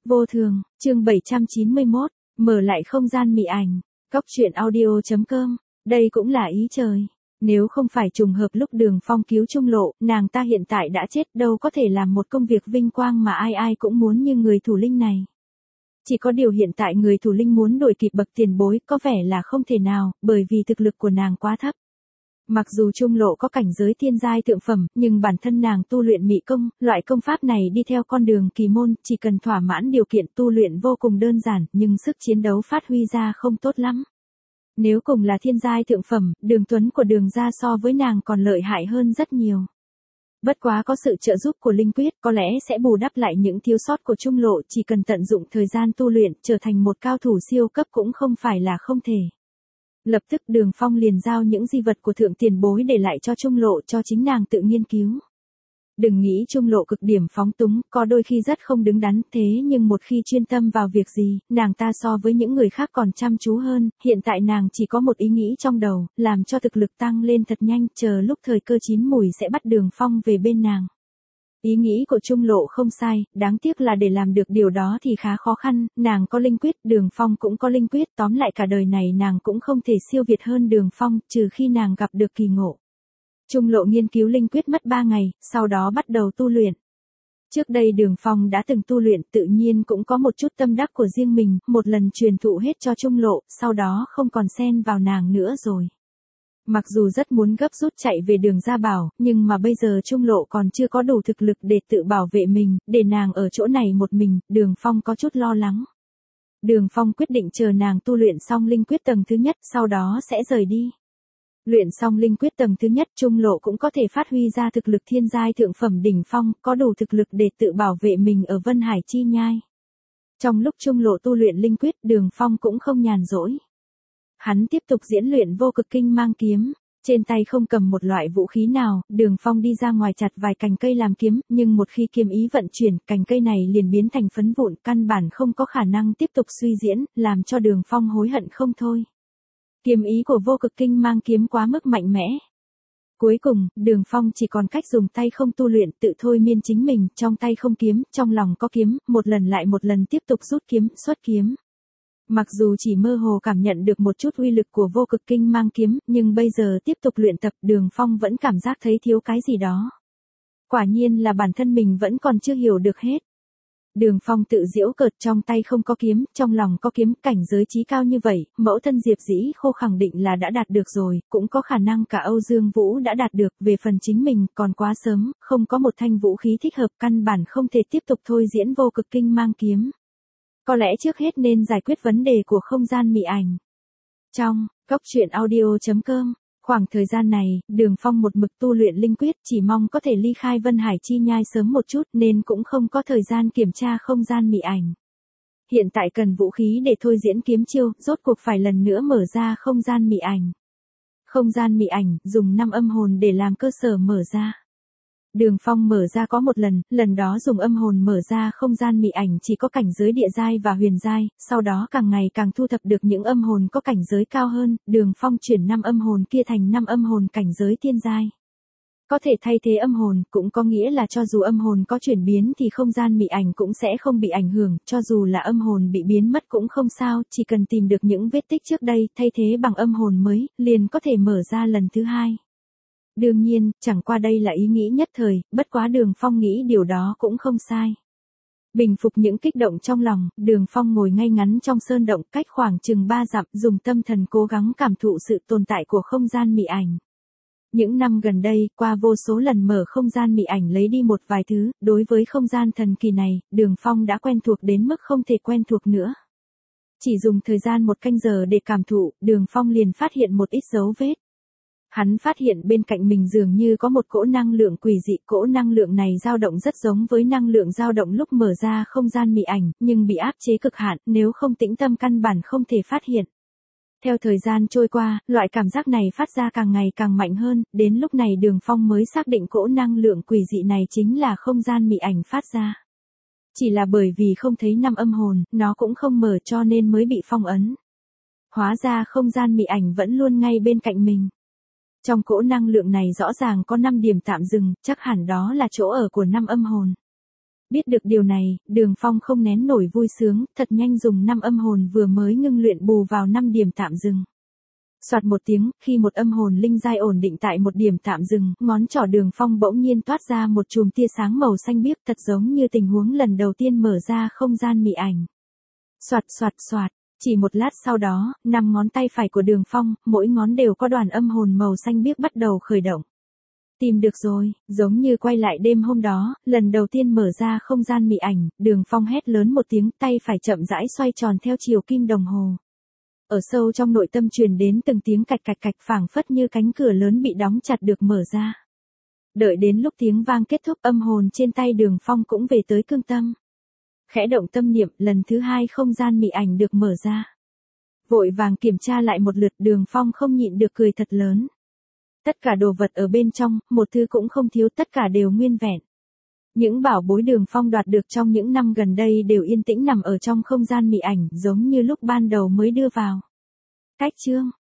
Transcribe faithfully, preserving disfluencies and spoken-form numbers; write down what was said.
Vô thường, chương bảy trăm chín mươi mốt, mở lại không gian mị ảnh. Cóc truyện audio.com, đây cũng là ý trời. Nếu không phải trùng hợp lúc Đường Phong cứu Trung Lộ, nàng ta hiện tại đã chết, đâu có thể làm một công việc vinh quang mà ai ai cũng muốn như người thủ linh này. Chỉ có điều hiện tại người thủ linh muốn đuổi kịp bậc tiền bối có vẻ là không thể nào, bởi vì thực lực của nàng quá thấp. Mặc dù Trung Lộ có cảnh giới tiên giai thượng phẩm, nhưng bản thân nàng tu luyện mị công, loại công pháp này đi theo con đường kỳ môn, chỉ cần thỏa mãn điều kiện tu luyện vô cùng đơn giản, nhưng sức chiến đấu phát huy ra không tốt lắm. Nếu cùng là thiên giai thượng phẩm, Đường Tuấn của Đường gia so với nàng còn lợi hại hơn rất nhiều. Bất quá có sự trợ giúp của linh quyết, có lẽ sẽ bù đắp lại những thiếu sót của Trung Lộ, chỉ cần tận dụng thời gian tu luyện, trở thành một cao thủ siêu cấp cũng không phải là không thể. Lập tức Đường Phong liền giao những di vật của thượng tiền bối để lại cho Trung Lộ cho chính nàng tự nghiên cứu. Đừng nghĩ Trung Lộ cực điểm phóng túng, có đôi khi rất không đứng đắn, thế nhưng một khi chuyên tâm vào việc gì, nàng ta so với những người khác còn chăm chú hơn, hiện tại nàng chỉ có một ý nghĩ trong đầu, làm cho thực lực tăng lên thật nhanh, chờ lúc thời cơ chín mùi sẽ bắt Đường Phong về bên nàng. Ý nghĩ của Trung Lộ không sai, đáng tiếc là để làm được điều đó thì khá khó khăn, nàng có linh quyết, Đường Phong cũng có linh quyết, tóm lại cả đời này nàng cũng không thể siêu việt hơn Đường Phong, trừ khi nàng gặp được kỳ ngộ. Trung Lộ nghiên cứu linh quyết mất ba ngày, sau đó bắt đầu tu luyện. Trước đây Đường Phong đã từng tu luyện, tự nhiên cũng có một chút tâm đắc của riêng mình, một lần truyền thụ hết cho Trung Lộ, sau đó không còn xen vào nàng nữa rồi. Mặc dù rất muốn gấp rút chạy về Đường gia bảo, nhưng mà bây giờ Trung Lộ còn chưa có đủ thực lực để tự bảo vệ mình, để nàng ở chỗ này một mình, Đường Phong có chút lo lắng. Đường Phong quyết định chờ nàng tu luyện xong linh quyết tầng thứ nhất, sau đó sẽ rời đi. Luyện xong linh quyết tầng thứ nhất, Trung Lộ cũng có thể phát huy ra thực lực thiên giai thượng phẩm đỉnh phong, có đủ thực lực để tự bảo vệ mình ở Vân Hải Chi Nhai. Trong lúc Trung Lộ tu luyện linh quyết, Đường Phong cũng không nhàn rỗi. Hắn tiếp tục diễn luyện vô cực kinh mang kiếm, trên tay không cầm một loại vũ khí nào, Đường Phong đi ra ngoài chặt vài cành cây làm kiếm, nhưng một khi kiếm ý vận chuyển, cành cây này liền biến thành phấn vụn, căn bản không có khả năng tiếp tục suy diễn, làm cho Đường Phong hối hận không thôi. Kiếm ý của vô cực kinh mang kiếm quá mức mạnh mẽ. Cuối cùng, Đường Phong chỉ còn cách dùng tay không tu luyện, tự thôi miên chính mình, trong tay không kiếm, trong lòng có kiếm, một lần lại một lần tiếp tục rút kiếm, xuất kiếm. Mặc dù chỉ mơ hồ cảm nhận được một chút uy lực của vô cực kinh mang kiếm, nhưng bây giờ tiếp tục luyện tập, Đường Phong vẫn cảm giác thấy thiếu cái gì đó. Quả nhiên là bản thân mình vẫn còn chưa hiểu được hết. Đường Phong tự giễu cợt, trong tay không có kiếm, trong lòng có kiếm, cảnh giới trí cao như vậy, mẫu thân Diệp Dĩ Khô khẳng định là đã đạt được rồi, cũng có khả năng cả Âu Dương Vũ đã đạt được, về phần chính mình, còn quá sớm, không có một thanh vũ khí thích hợp, căn bản không thể tiếp tục thôi diễn vô cực kinh mang kiếm. Có lẽ trước hết nên giải quyết vấn đề của không gian mị ảnh. Trong cóc truyện audio.com, khoảng thời gian này, Đường Phong một mực tu luyện linh quyết, chỉ mong có thể ly khai Vân Hải Chi Nhai sớm một chút nên cũng không có thời gian kiểm tra không gian mị ảnh. Hiện tại cần vũ khí để thôi diễn kiếm chiêu, rốt cuộc phải lần nữa mở ra không gian mị ảnh. Không gian mị ảnh, dùng năm âm hồn để làm cơ sở mở ra. Đường Phong mở ra có một lần, lần đó dùng âm hồn mở ra không gian mị ảnh chỉ có cảnh giới địa giai và huyền giai, sau đó càng ngày càng thu thập được những âm hồn có cảnh giới cao hơn, Đường Phong chuyển năm âm hồn kia thành năm âm hồn cảnh giới thiên giai. Có thể thay thế âm hồn, cũng có nghĩa là cho dù âm hồn có chuyển biến thì không gian mị ảnh cũng sẽ không bị ảnh hưởng, cho dù là âm hồn bị biến mất cũng không sao, chỉ cần tìm được những vết tích trước đây, thay thế bằng âm hồn mới, liền có thể mở ra lần thứ hai. Đương nhiên, chẳng qua đây là ý nghĩ nhất thời, bất quá Đường Phong nghĩ điều đó cũng không sai. Bình phục những kích động trong lòng, Đường Phong ngồi ngay ngắn trong sơn động cách khoảng chừng ba dặm, dùng tâm thần cố gắng cảm thụ sự tồn tại của không gian mị ảnh. Những năm gần đây, qua vô số lần mở không gian mị ảnh lấy đi một vài thứ, đối với không gian thần kỳ này, Đường Phong đã quen thuộc đến mức không thể quen thuộc nữa. Chỉ dùng thời gian một canh giờ để cảm thụ, Đường Phong liền phát hiện một ít dấu vết. Hắn phát hiện bên cạnh mình dường như có một cỗ năng lượng quỷ dị, cỗ năng lượng này dao động rất giống với năng lượng dao động lúc mở ra không gian mị ảnh, nhưng bị áp chế cực hạn, nếu không tĩnh tâm căn bản không thể phát hiện. Theo thời gian trôi qua, loại cảm giác này phát ra càng ngày càng mạnh hơn, đến lúc này Đường Phong mới xác định cỗ năng lượng quỷ dị này chính là không gian mị ảnh phát ra. Chỉ là bởi vì không thấy năm âm hồn, nó cũng không mở cho nên mới bị phong ấn. Hóa ra không gian mị ảnh vẫn luôn ngay bên cạnh mình. Trong cỗ năng lượng này rõ ràng có năm điểm tạm dừng, chắc hẳn đó là chỗ ở của năm âm hồn. Biết được điều này, Đường Phong không nén nổi vui sướng, thật nhanh dùng năm âm hồn vừa mới ngưng luyện bù vào năm điểm tạm dừng. Soạt một tiếng, khi một âm hồn linh giai ổn định tại một điểm tạm dừng, ngón trỏ Đường Phong bỗng nhiên toát ra một chùm tia sáng màu xanh biếc, thật giống như tình huống lần đầu tiên mở ra không gian mị ảnh. Soạt soạt soạt, chỉ một lát sau đó, năm ngón tay phải của Đường Phong, mỗi ngón đều có đoàn âm hồn màu xanh biếc bắt đầu khởi động. Tìm được rồi, giống như quay lại đêm hôm đó, lần đầu tiên mở ra không gian mị ảnh, Đường Phong hét lớn một tiếng, tay phải chậm rãi xoay tròn theo chiều kim đồng hồ. Ở sâu trong nội tâm truyền đến từng tiếng cạch cạch cạch, phảng phất như cánh cửa lớn bị đóng chặt được mở ra. Đợi đến lúc tiếng vang kết thúc, âm hồn trên tay Đường Phong cũng về tới cương tâm. Khẽ động tâm niệm, lần thứ hai không gian mị ảnh được mở ra. Vội vàng kiểm tra lại một lượt, Đường Phong không nhịn được cười thật lớn. Tất cả đồ vật ở bên trong, một thứ cũng không thiếu, tất cả đều nguyên vẹn. Những bảo bối Đường Phong đoạt được trong những năm gần đây đều yên tĩnh nằm ở trong không gian mị ảnh, giống như lúc ban đầu mới đưa vào. Cách chương